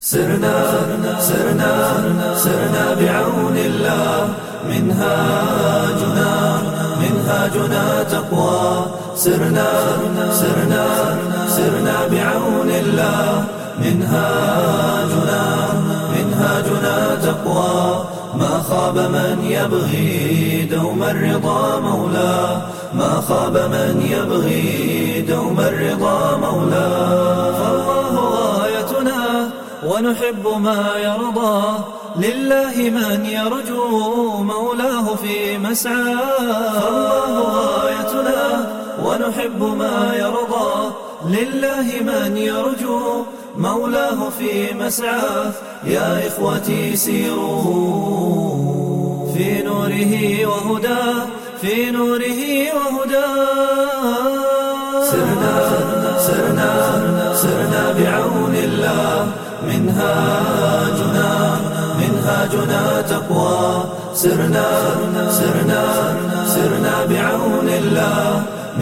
سرنا بعون الله منهاجنا تقوى. سرنا بعون الله منهاجنا تقوى. ما خاب من يبغي دوم الرضا مولاه، ما خاب من يبغي دوم الرضا مولاه. فالله غايتنا ونحب ما يرضى، لله من يرجو مولاه في مسعاه. فالله غايتنا ونحب ما يرضى، لله من يرجو مولاه في مسعاه. يا إخوتي سيروا في نوره وهداه، في نوره وهداه. سرنا بعون الله منهاجنا تقوى. سرنا بعون الله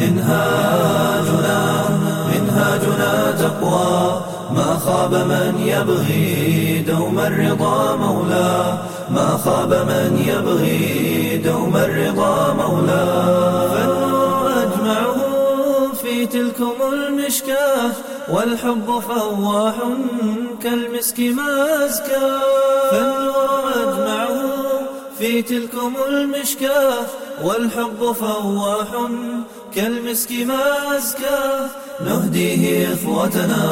منهاجنا تقوى. ما خاب من يبغي دوم الرضا مولاه، ما خاب من يبغي دوم الرضا مولاه. فالنور أجمعه في تلكم المشكاة، والحب فواح كالمسك ما أزكى. فالنور أجمعه في تلكم المشكاة، والحب فواح كالمسك ما أزكى. نهديه إخوتنا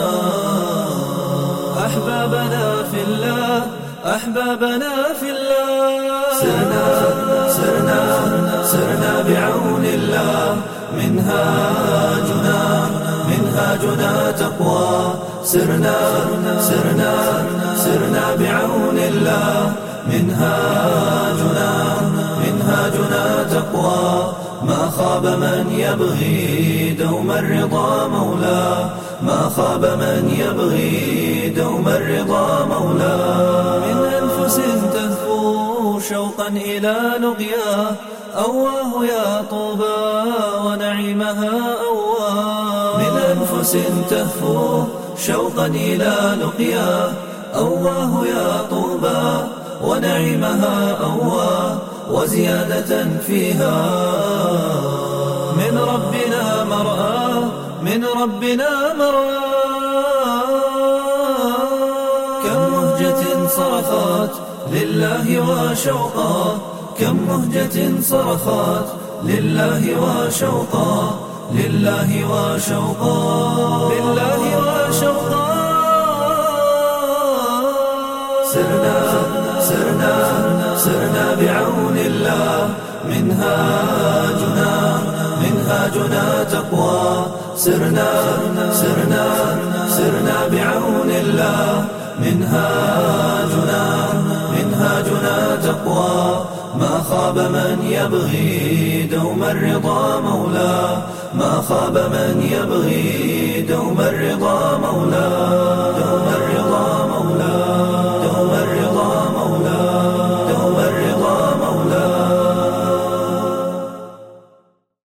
أحبابنا في الله، أحبابنا في الله. سرنا بعون الله منهاجنا تقوى. سرنا بعون الله منهاجنا تقوى. ما خاب من يبغي دوم الرضا مولاه، ما خاب من يبغي دوم الرضا مولاه. من أنفس تهفو شوقا إلى لقياه، أواه يا طوبى ونعيمها أواه. من أنفس تهفو شوقا إلى لقياه، أواه يا طوبى ونعيمها أواه. وزيادة فيها من ربنا مرآة، من ربنا مرآة. كم مهجة صرخات لله وشوقا، كم مهجة صرخات لله وشوقا، لله وشوقا، لله وشوقا. سرنا بعون الله منهاجنا تقوى. سرنا بعون الله منهاجنا تقوى. ما خاب من يبغي دوم الرضا مولاه، ما خاب من يبغي دوم الرضا مولاه.